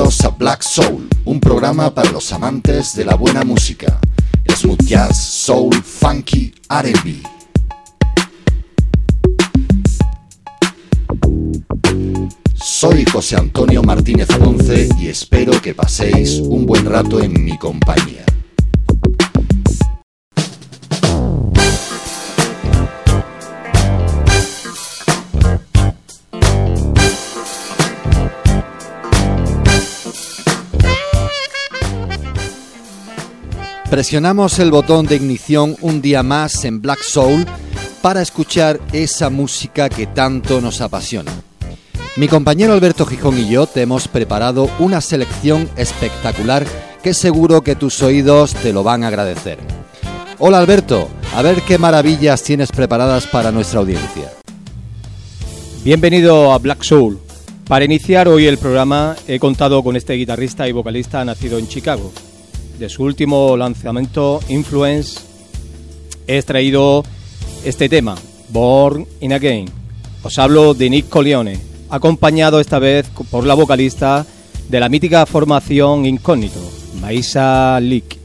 Bienvenidos a Black Soul, un programa para los amantes de la buena música, smooth jazz, soul, funky, R&B. Soy José Antonio Martínez Ponce y espero que paséis un buen rato en mi compañía. Presionamos el botón de ignición un día más en Black Soul para escuchar esa música que tanto nos apasiona. Mi compañero Alberto Gijón y yo te hemos preparado una selección espectacular que seguro que tus oídos te lo van a agradecer. Hola Alberto, a ver qué maravillas tienes preparadas para nuestra audiencia. Bienvenido a Black Soul. Para iniciar hoy el programa he contado con este guitarrista y vocalista nacido en Chicago. De su último lanzamiento, Influence, he extraído este tema, Born in Again. Os hablo de Nick Collione, acompañado esta vez por la vocalista de la mítica formación Incógnito, Maisa Leak.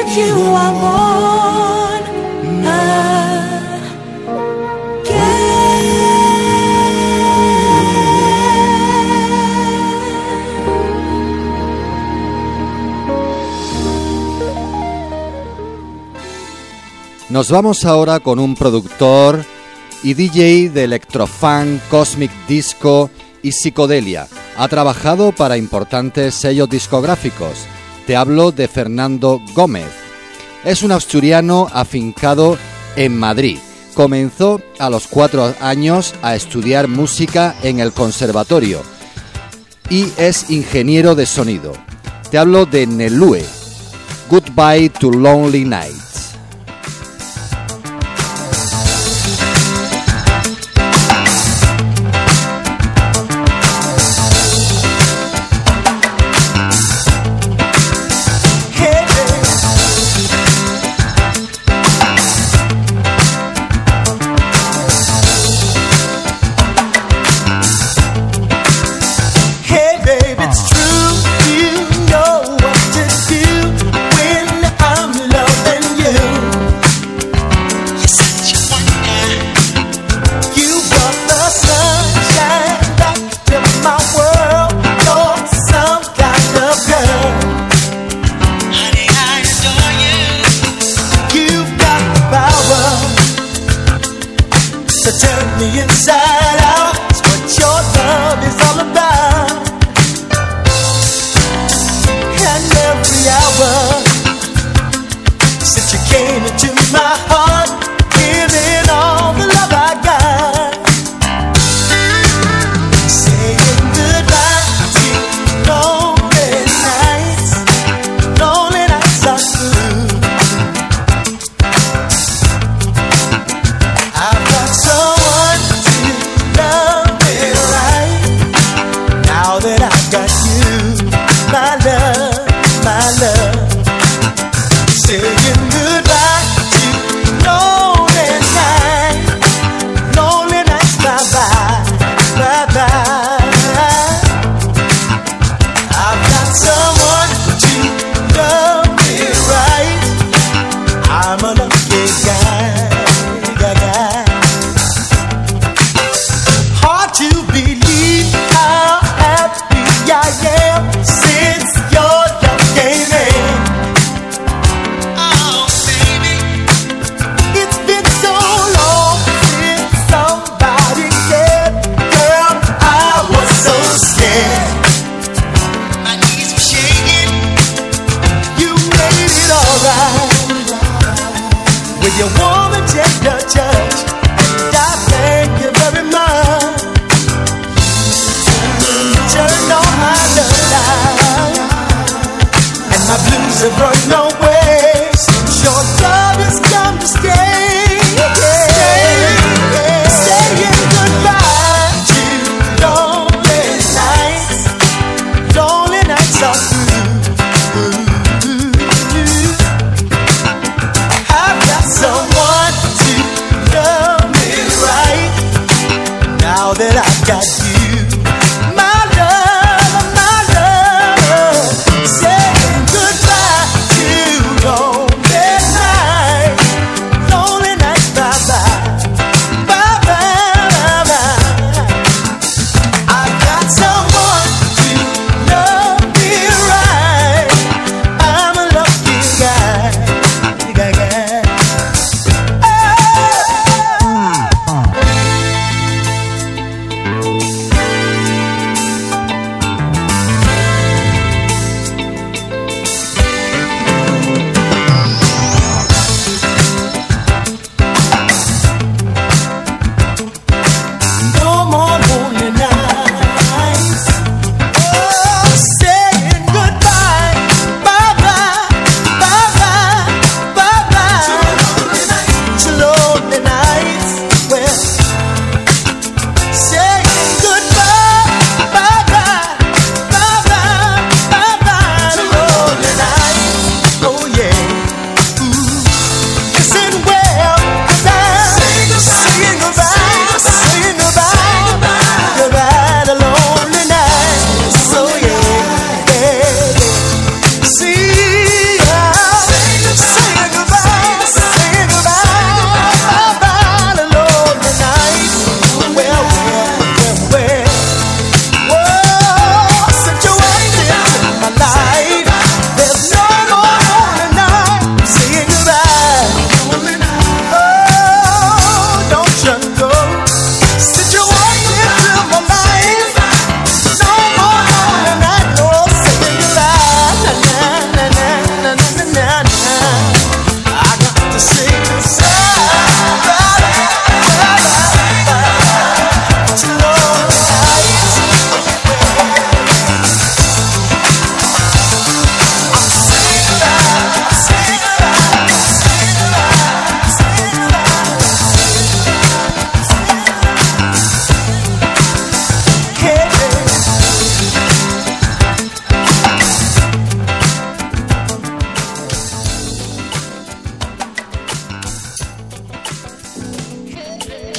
you are born Nos vamos ahora con un productor y DJ de electrofunk, cosmic disco y psicodelia. Ha trabajado para importantes sellos discográficos. Te hablo de Fernando Gómez. Es un asturiano afincado en Madrid. Comenzó a los 4 años a estudiar música en el conservatorio y es ingeniero de sonido. Te hablo de Nelue. Goodbye to Lonely Nights.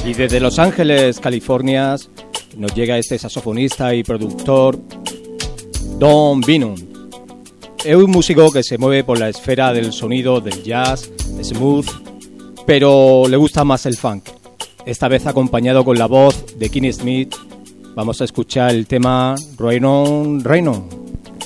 Y desde Los Ángeles, California, nos llega este saxofonista y productor Don Vinum. Es un músico que se mueve por la esfera del sonido del jazz, smooth, pero le gusta más el funk. Esta vez acompañado con la voz de Kenny Smith, vamos a escuchar el tema Rain On, Rain On.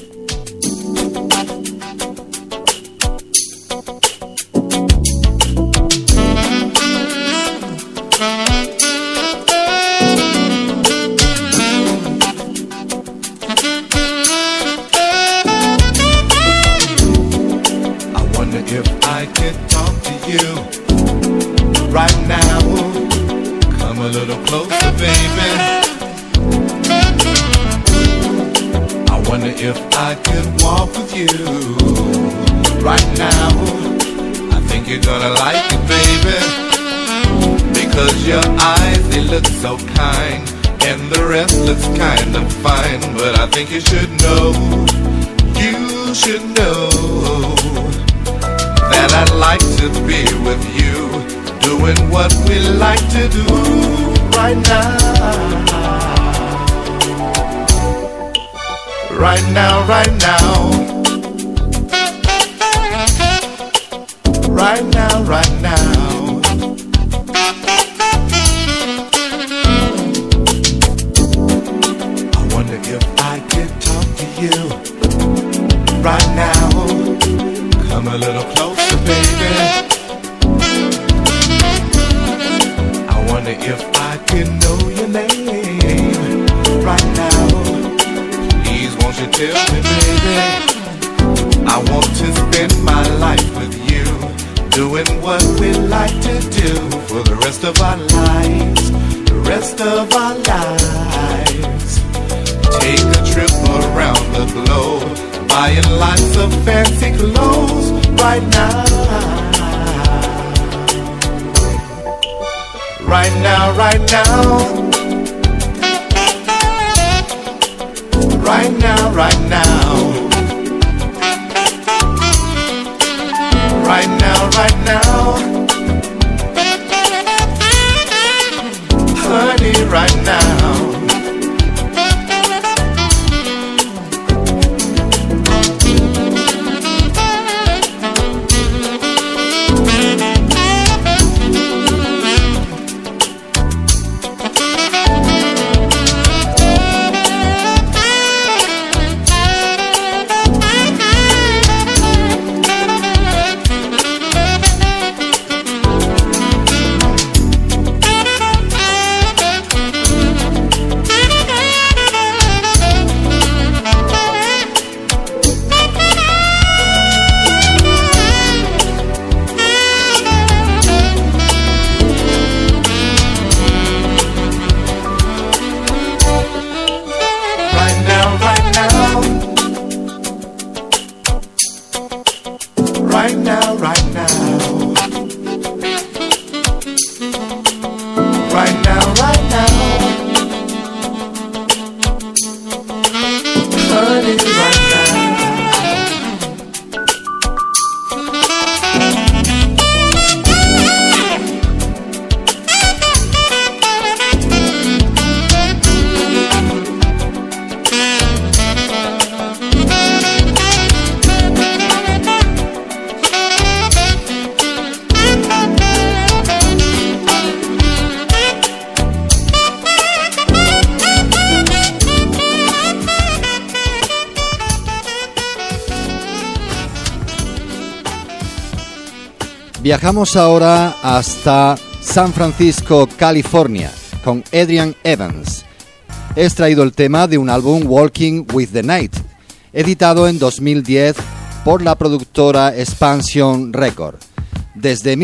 Viajamos ahora hasta San Francisco, California, con Adrian Evans. He extraído el tema de un álbum Walking with the Night, editado en 2010 por la productora Expansion Record. Desde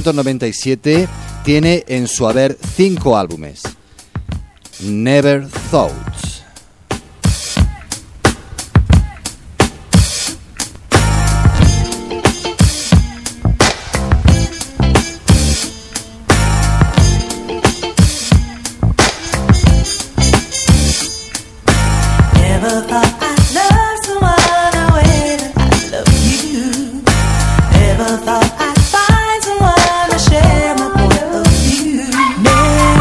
1997 tiene en su haber 5 álbumes. Never Thought. Never thought I'd find someone to share my point of view.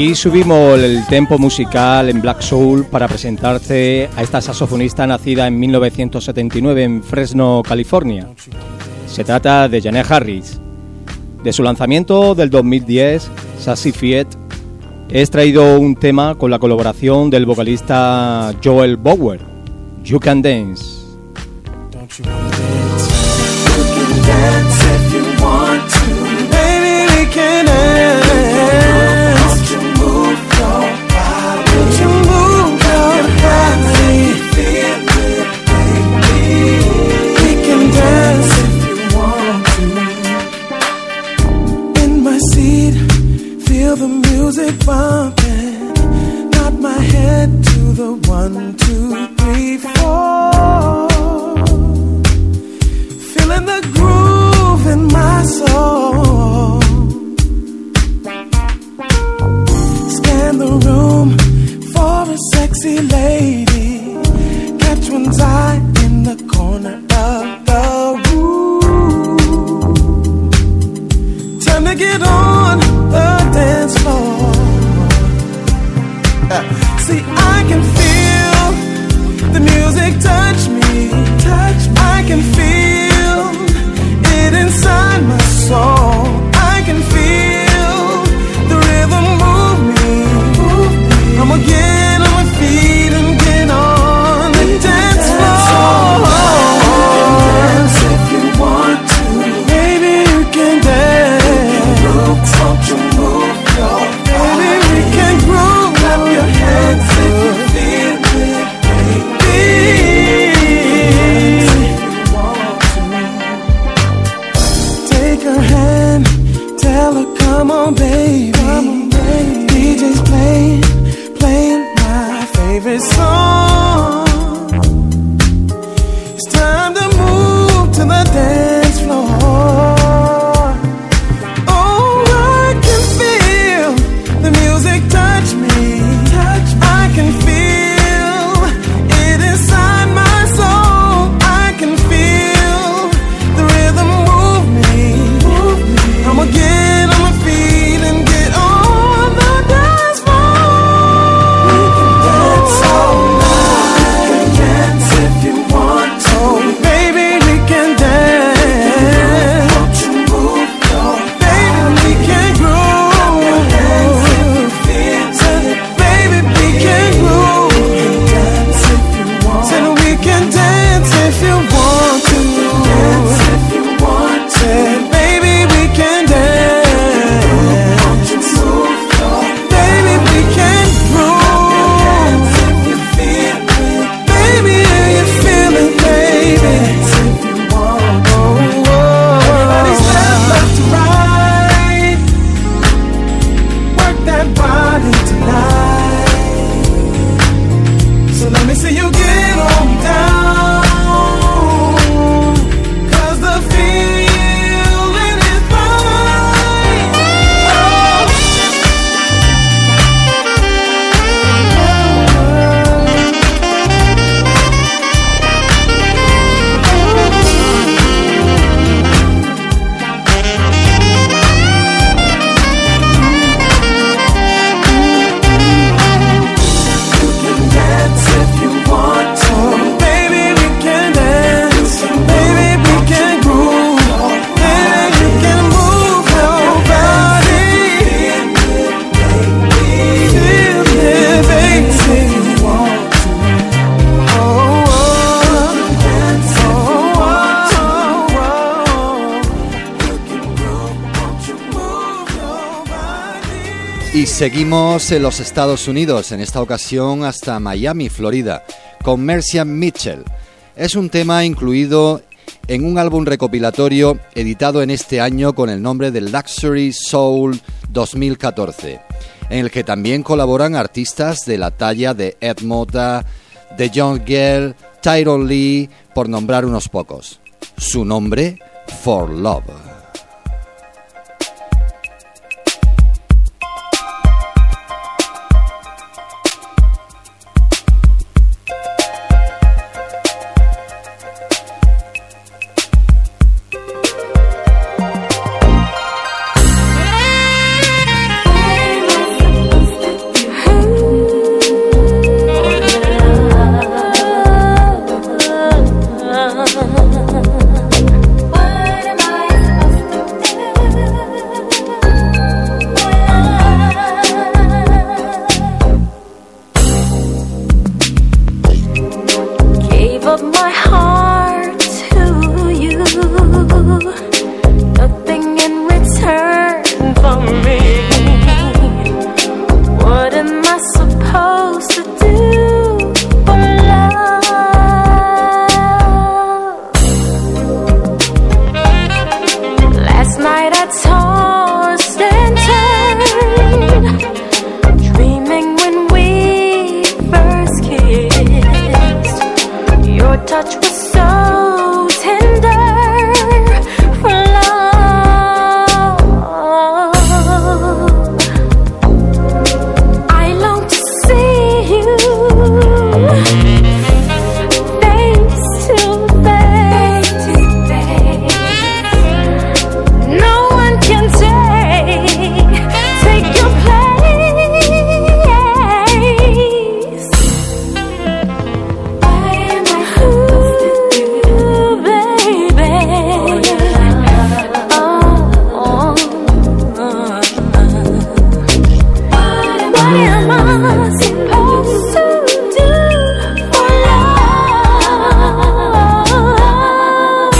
Y subimos el tempo musical en Black Soul para presentarte a esta saxofonista nacida en 1979 en Fresno, California. Se trata de Janet Harris. De su lanzamiento del 2010, Sassy Fiat, he extraído un tema con la colaboración del vocalista Joel Bower, You Can Dance. Don't you wanna dance? You can dance if you want to. Baby, we can dance. Won't you move your body? Won't you move your body? Feel it, baby. We can dance if you want to. In my seat, feel the music bumping. Nod my head to the 1, 2, 3, 4. Feeling the groove in my soul. Scan the room for a sexy lady. Catch one's eye in the corner of the room. Time to get on the dance floor. See, I can feel the music touch me. I can feel it inside my soul. I can feel the rhythm move me. I'ma get on my feet and get on the dance floor. You can dance if you want to. Baby, you can dance. Won't you move your body? Baby, we can groove. Clap your hands if you feel it, baby. Take her hand, tell her come on baby. DJ's playing my favorite song. It's time to move to the dance floor. Oh, I can feel the music touch me. I can feel it inside my soul. I can feel the rhythm move me. I'ma get on my feet and get on the dance floor. We can dance all night. We can dance if you want to. Oh, baby, we can dance. Won't you move your body? Baby, we can groove. Clap your hands if you feel it. Baby, we can groove. We can dance if you want. Said we can dance if you want to. Dance if you want to. Baby, we can dance. Won't you move your baby, we can groove. If you feel it. Baby, you feel it, baby. If you want. Oh, oh. Everybody step left to right. Work that body tonight. So let me see you get on down. 'Cause the feeling is right. Oh. You can dance if you want to. Baby, we can dance. Baby, we can groove. Baby, we can move your body. Feel it, baby. Oh, oh, dance if you want to. You can groove. Won't you move your body? Y seguimos en los Estados Unidos, en esta ocasión hasta Miami, Florida, con Mercian Mitchell. Es un tema incluido en un álbum recopilatorio editado en este año con el nombre de Luxury Soul 2014, en el que también colaboran artistas de la talla de Ed Mota, de John Gale, Tyrone Lee, por nombrar unos pocos. Su nombre, For Love. touch was so tender for love. I long to see you face to face. No one can take your place. What am I supposed to do, baby? What am I supposed to do for love?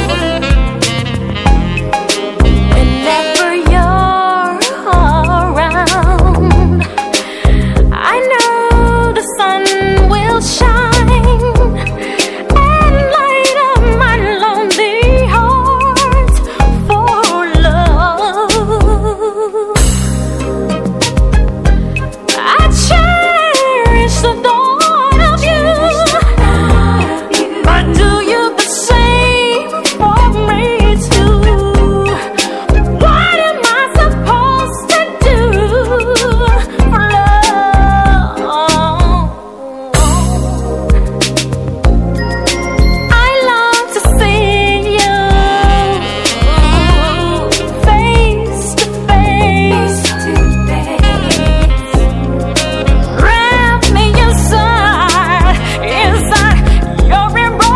Whenever you're around, I know the sun will shine and light up my lonely heart for love. I cherish the thought of you, but do you the same for me too? What am I supposed to do for love? I long to see you face to face. Wrap me inside your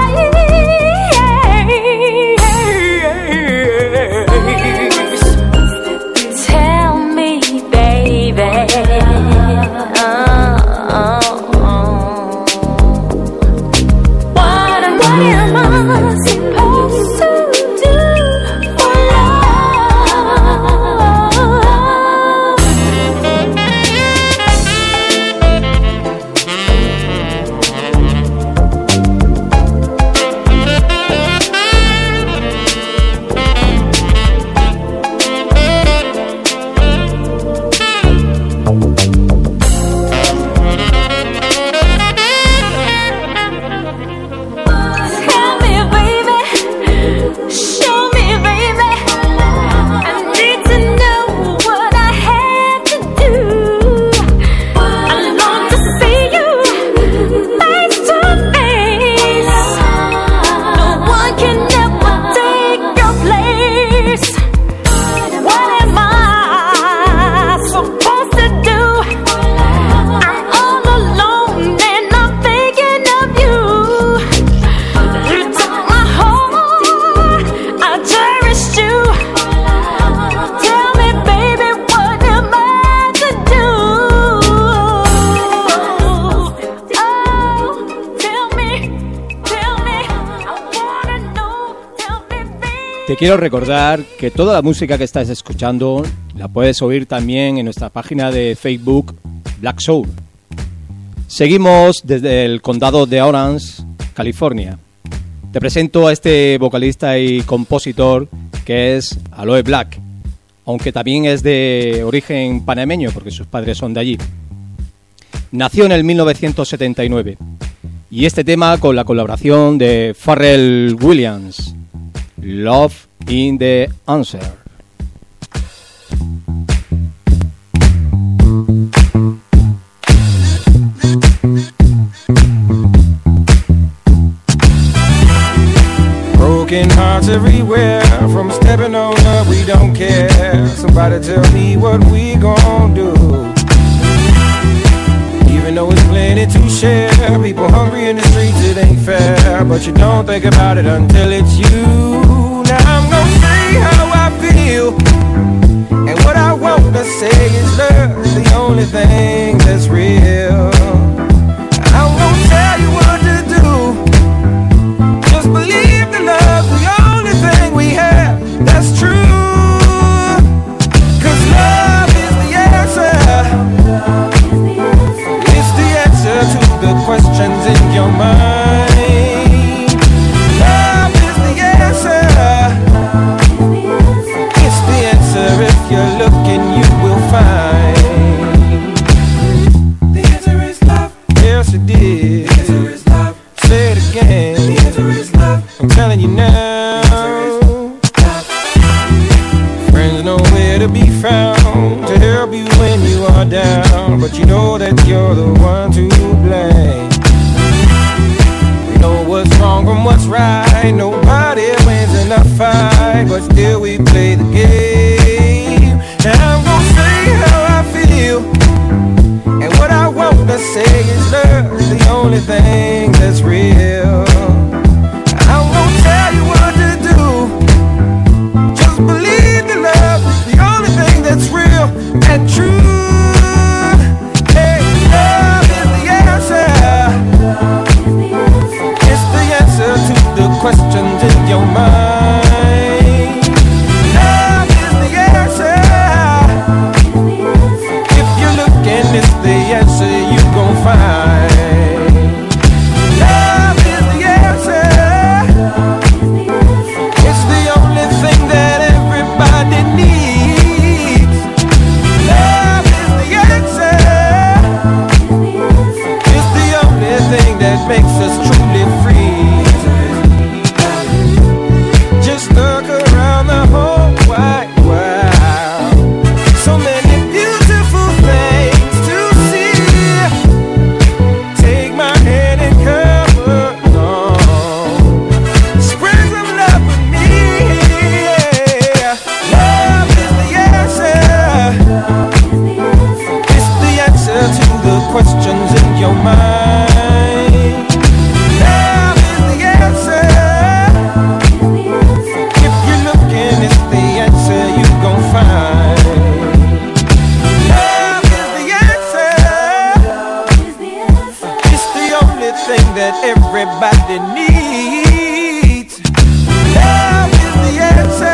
embrace. Tell me, baby, what am I supposed to do for Tell me, baby, show me, baby. I need to know what I have to do. I long to see you face to face. No one can ever take your place. What am I supposed to do? I'm all alone and I'm thinking of you. You took my heart, I cherished you. Tell me, baby, what am I to do? Oh, tell me, I wanna know. Tell me, baby. Te quiero recordar que toda la música que estás escuchando la puedes oír también en nuestra página de Facebook Black Soul. Seguimos desde el condado de Orange, California. Te presento a este vocalista y compositor que es Aloe Blacc, aunque también es de origen panameño porque sus padres son de allí. Nació en el 1979 y este tema con la colaboración de Pharrell Williams, Love in the Answer. Broken hearts everywhere, from stepping on up, we don't care. Somebody tell me what we gon' do. Even though it's plenty to share, people hungry in the streets, it ain't fair. But you don't think about it until it's you. Now I'm gonna say how I feel, and what I want to say is love, the only thing that's real. I'm gonna tell you what to do. Just believe the love's the only thing we have that's true. 'Cause love is the answer. It's the answer to the questions in your mind. Love is the answer. It's the answer. If you're looking, you will find. that you're the one to blame. We know what's wrong from what's right. Nobody wins in a fight, but still we play the game. And I'm gonna say how I feel, and what I want to say is love's the only thing that's real. I'm gonna tell you what to do. Just believe that love is the only thing that's real and true. Hey, love is the answer. It's the answer to the questions in your mind. Love is the answer. If you're looking, it's the answer you gon' find. Love is the answer. It's the only thing that everybody needs. Love is the answer. It's the only thing that makes us truly free. Just look around the whole wide world. So many beautiful things to see. Take my hand and come along. Spread some love with me. Yeah. Love is the answer. It's the answer to the questions in your mind. Love is the answer. If you're looking, it's the answer you gon' find. Love is the answer. It's the only thing that everybody needs. Love is the answer.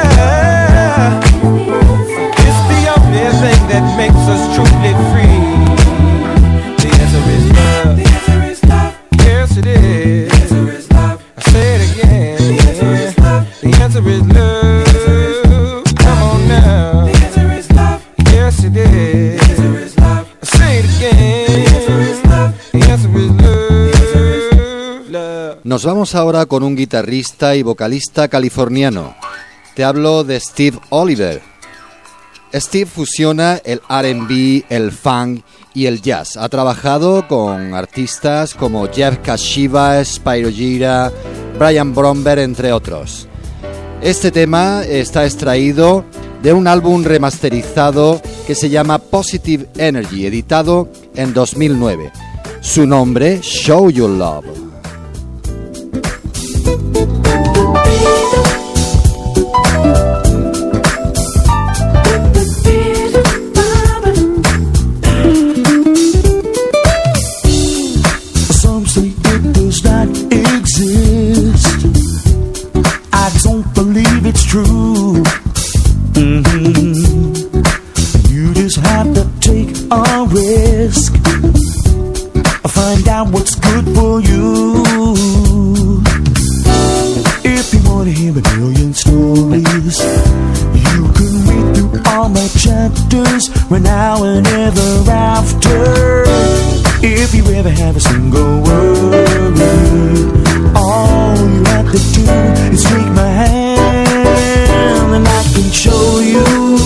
It's the only thing that makes us truly free. The answer is love. The answer is love. Yes, it is. The answer is love. I say it again. The answer is love. The answer is love. Come on now. The answer is love. Yes, it is. The answer is love. I say it again. The answer is love. The answer is love. Love. Nos vamos ahora con un guitarrista y vocalista californiano. Te hablo de Steve Oliver. Steve fusiona el R&B, el funk y el jazz. Ha trabajado con artistas como Jeff Kashiva, Spyro Gyra, Brian Bromberg, entre otros. Este tema está extraído de un álbum remasterizado que se llama Positive Energy, editado en 2009. Su nombre, Show Your Love. Some say it does not exist. I don't believe it's true. You just have to take a risk. Find out what's good for you. If you want to hear a million stories, you can read through all my chapters right now and ever after. If you ever have a single worry, all you have to do is take my hand and I can show you.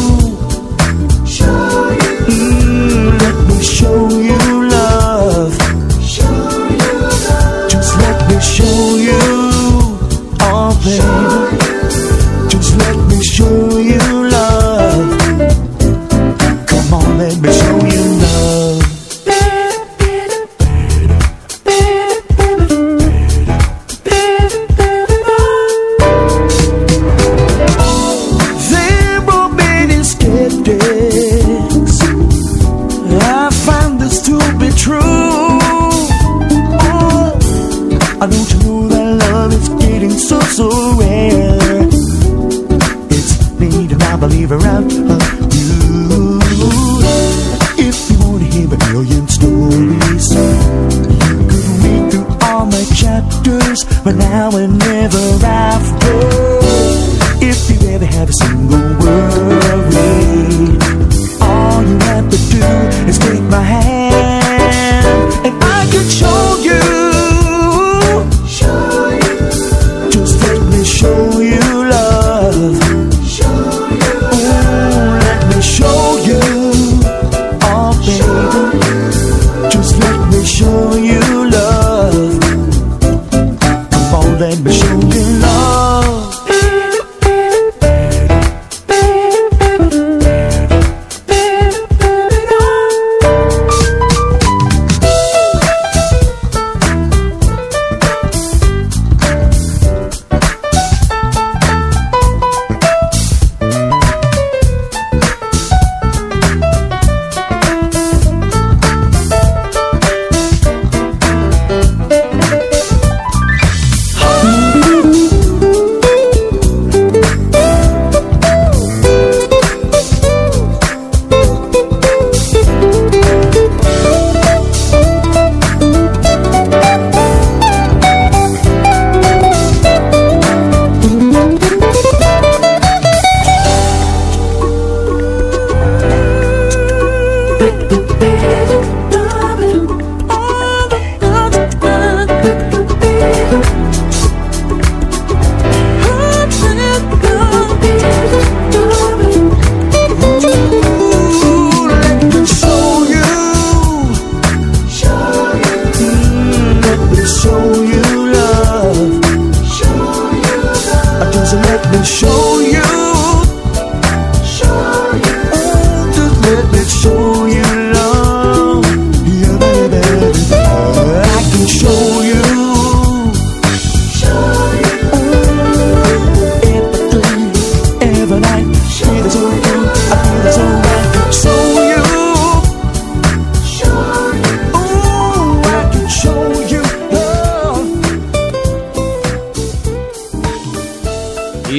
Let me show you love. Just let me show you, oh baby. Just let me show you love. Come on, let me show you love. There were many skeptics. I find this to be true. I don't you know that love is getting so rare. It's made and I believe around you. If you want to hear a million stories, you could read through all my chapters right now and never after. If you ever have a single worry, all you have to do is take my hand and I can show you. Just let me show you love. Oh, let me show you, oh baby.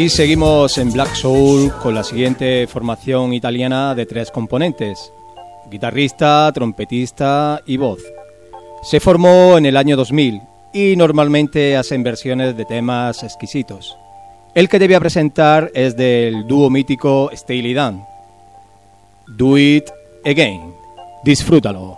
Y seguimos en Black Soul con la siguiente formación italiana de 3 componentes: guitarrista, trompetista y voz. Se formó en el año 2000 y normalmente hacen versiones de temas exquisitos. El que debía presentar es del dúo mítico Steely Dan. Do It Again. Disfrútalo.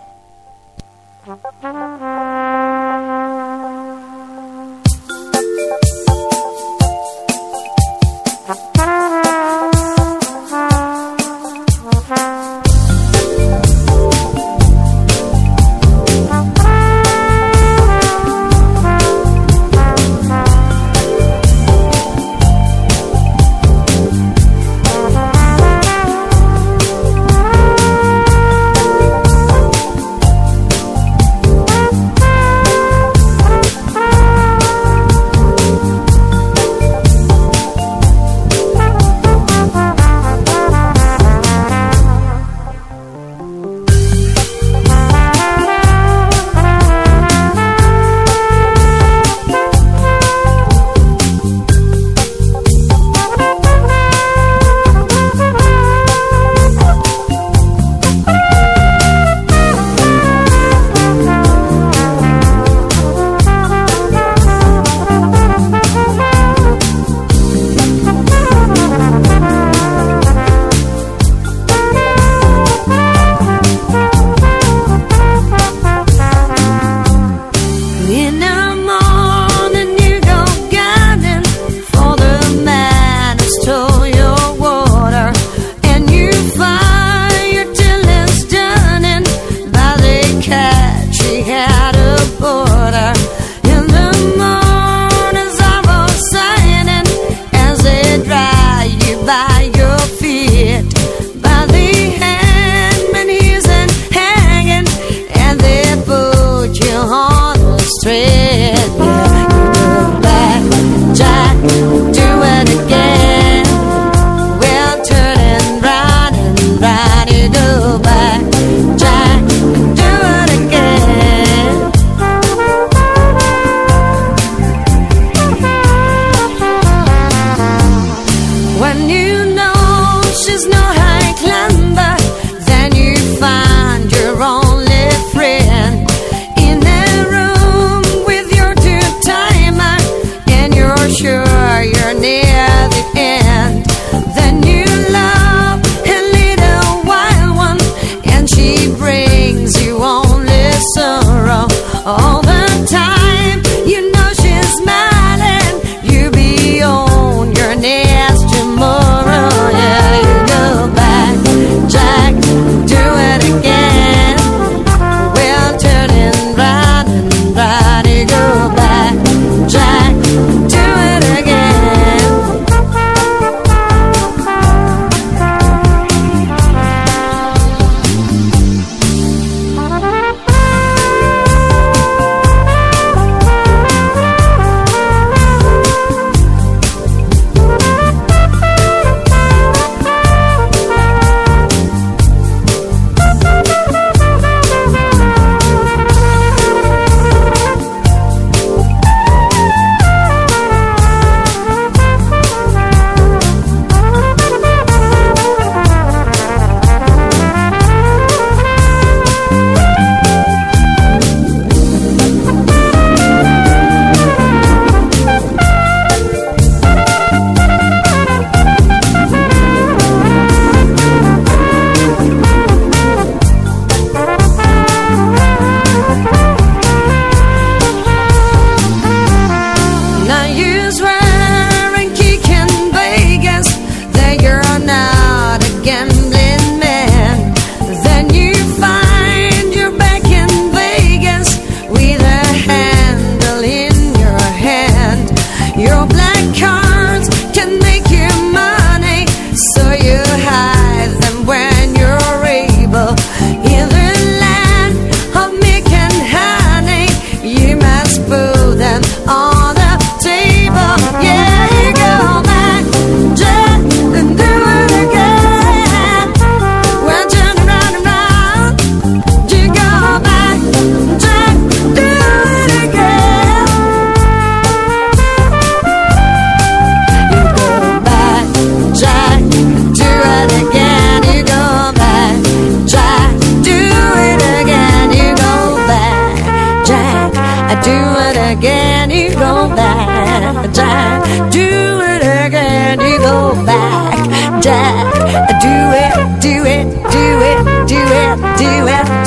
Find your only friend in a room with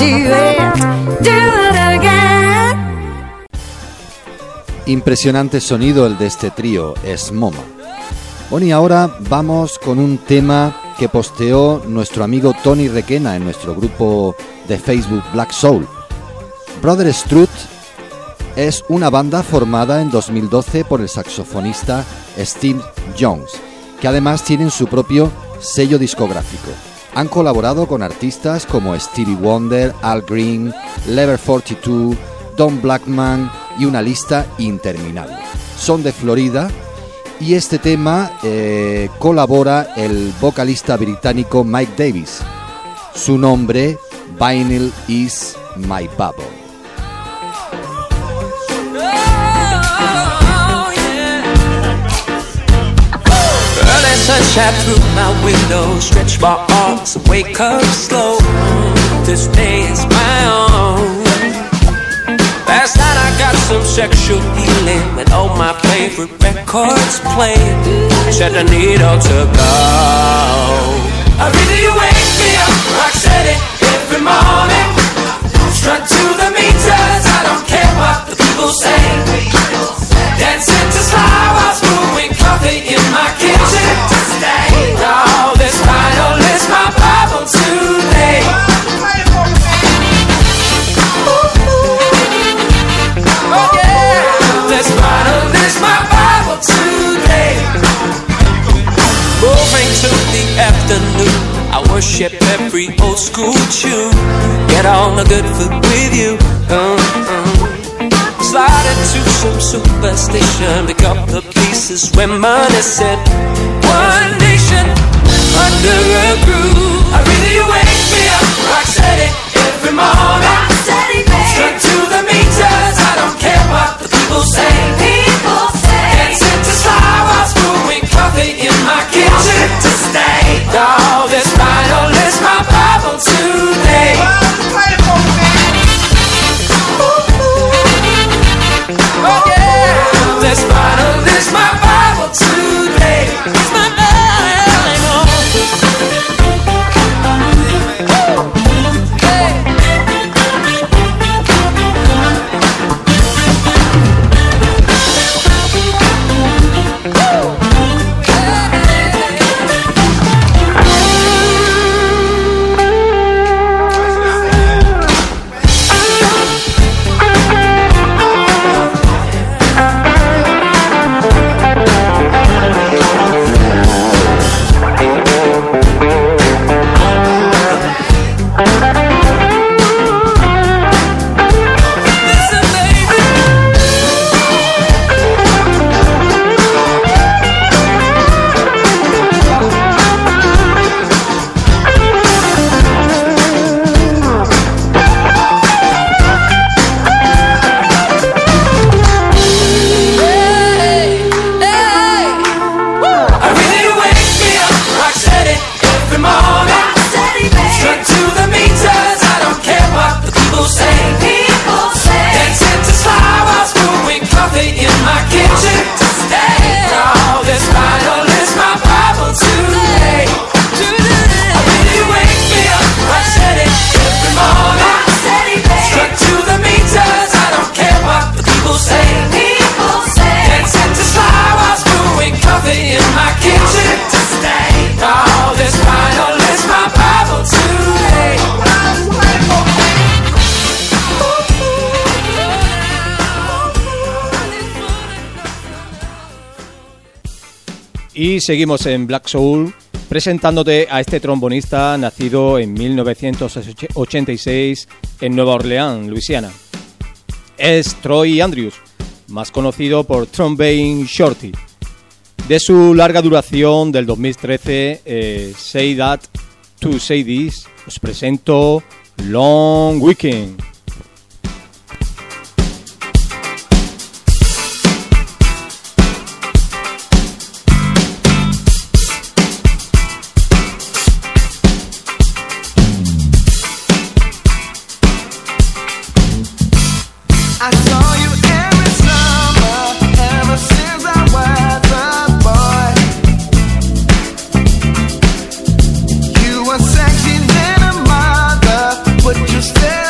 do it again. Impresionante sonido el de este trío, es MoMA. Bueno, y ahora vamos con un tema que posteó nuestro amigo Tony Requena en nuestro grupo de Facebook Black Soul. Brother Strut es una banda formada en 2012 por el saxofonista Steve Jones, que además tienen su propio sello discográfico. Han colaborado con artistas como Stevie Wonder, Al Green, Level 42, Don Blackman y una lista interminable. Son de Florida y este tema colabora el vocalista británico Mike Davis. Su nombre, Vinyl is My Bubble. Sunshine through my window, stretch my arms and wake up slow. This day is my own. Last night I got some sexual healing and all my favorite records playing. Said I need all to go. I really you wake me up, rock steady every morning. Strut to the meters, I don't care what the people say. Dancing to slow while brewing coffee in my kitchen. Oh, this vinyl is my Bible today. Oh yeah, this vinyl is my Bible today. Moving to the afternoon, I worship every old school tune. Get on a good foot with you. Slide into some superstition, pick up the pieces when money said one nation under a groove. I really wake me up, rock steady every morning. Strut to the meters, I don't care what the people say. Dancing to slow while brewing coffee in my kitchen to stay. Oh, this vinyl is my Bible today. Oh yeah, this vinyl is my Bible today. It's my Bible. Y seguimos en Black Soul presentándote a este trombonista nacido en 1986 en Nueva Orleans, Luisiana. Es Troy Andrews, más conocido por Trombone Shorty. De su larga duración del 2013, Say That to Say This, os presento Long Weekend. I saw you every summer, ever since I was a boy. You were sexy than a mother, but you still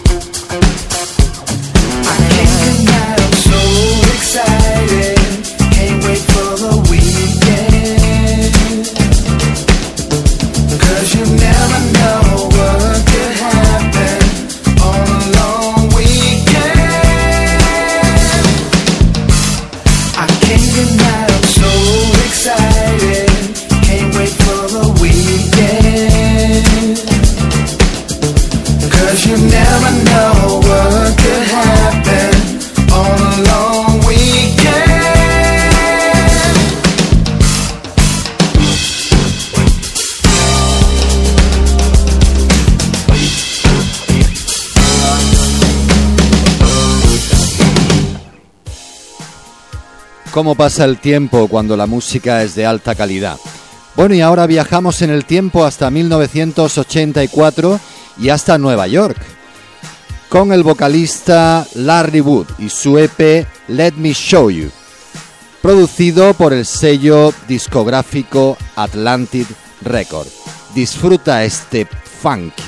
Cómo pasa el tiempo cuando la música es de alta calidad. Bueno, y ahora viajamos en el tiempo hasta 1984 y hasta Nueva York, con el vocalista Larry Wood y su EP Let Me Show You, producido por el sello discográfico Atlantic Records. Disfruta este funky.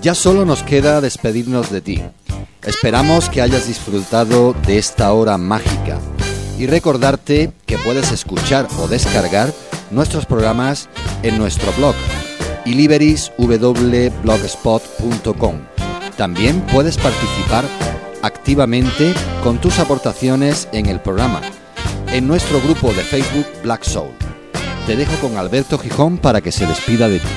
Ya solo nos queda despedirnos de ti. Esperamos que hayas disfrutado de esta hora mágica y recordarte que puedes escuchar o descargar nuestros programas en nuestro blog iliberis.blogspot.com. También puedes participar activamente con tus aportaciones en el programa, en nuestro grupo de Facebook Black Soul. Te dejo con Alberto Gijón para que se despida de ti.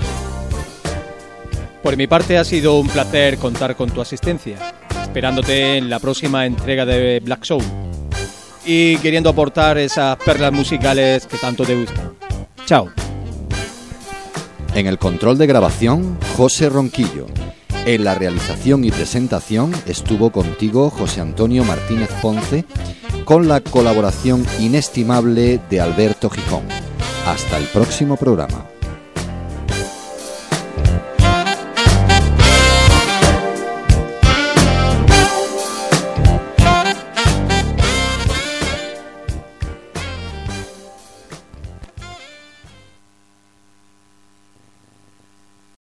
Por mi parte ha sido un placer contar con tu asistencia, esperándote en la próxima entrega de Black Soul y queriendo aportar esas perlas musicales que tanto te gustan. Chao. En el control de grabación, José Ronquillo. En la realización y presentación estuvo contigo José Antonio Martínez Ponce, con la colaboración inestimable de Alberto Gijón. Hasta el próximo programa.